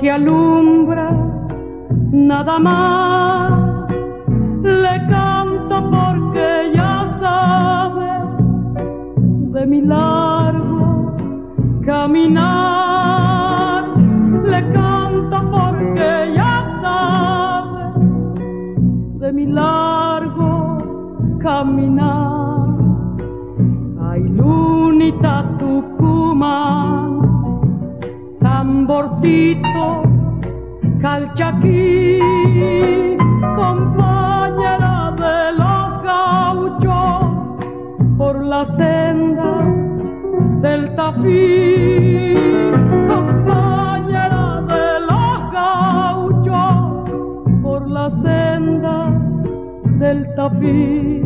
que alumbra nada más. Le canto porque ya sabe de mi largo caminar. Le canto porque ya sabe de mi largo caminar. Ay, lunita Tucumán, tamborcito calchaquí, compañera de los gauchos por las sendas del Tafí, compañera de los gauchos por las sendas del Tafí.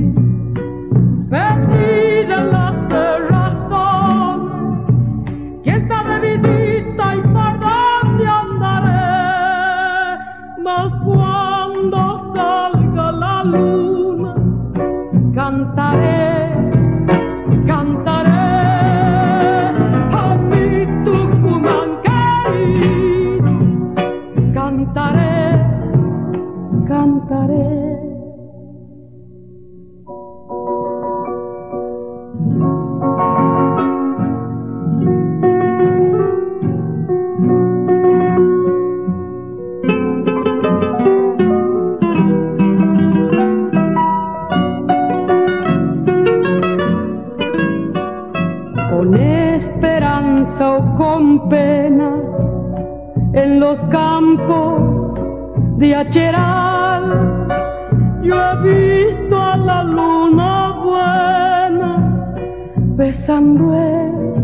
Perdida las razones, quién sabe vidita y por dónde andaré, mas cuando salga la luna cantaré, cantaré a mi Tucumán querido, cantaré, cantaré. Con esperanza o con pena, en los campos de Acheral, yo he visto a la luna buena besando el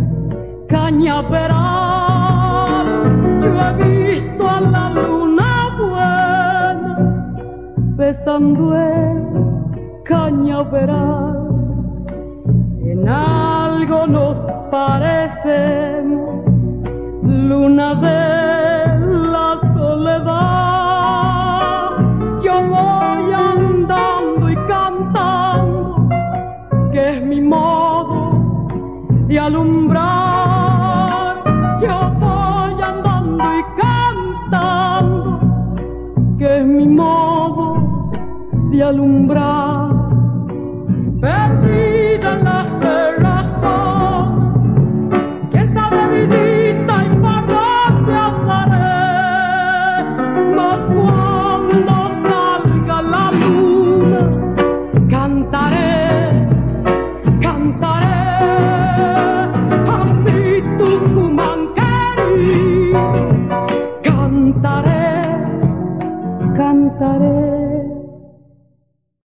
cañaveral. Yo he visto a la luna buena besando el cañaveral. En algo nos parecemos, luna de la soledad. Yo voy andando y cantando, que es mi modo de alumbrar. Yo voy andando y cantando, que es mi modo de alumbrar.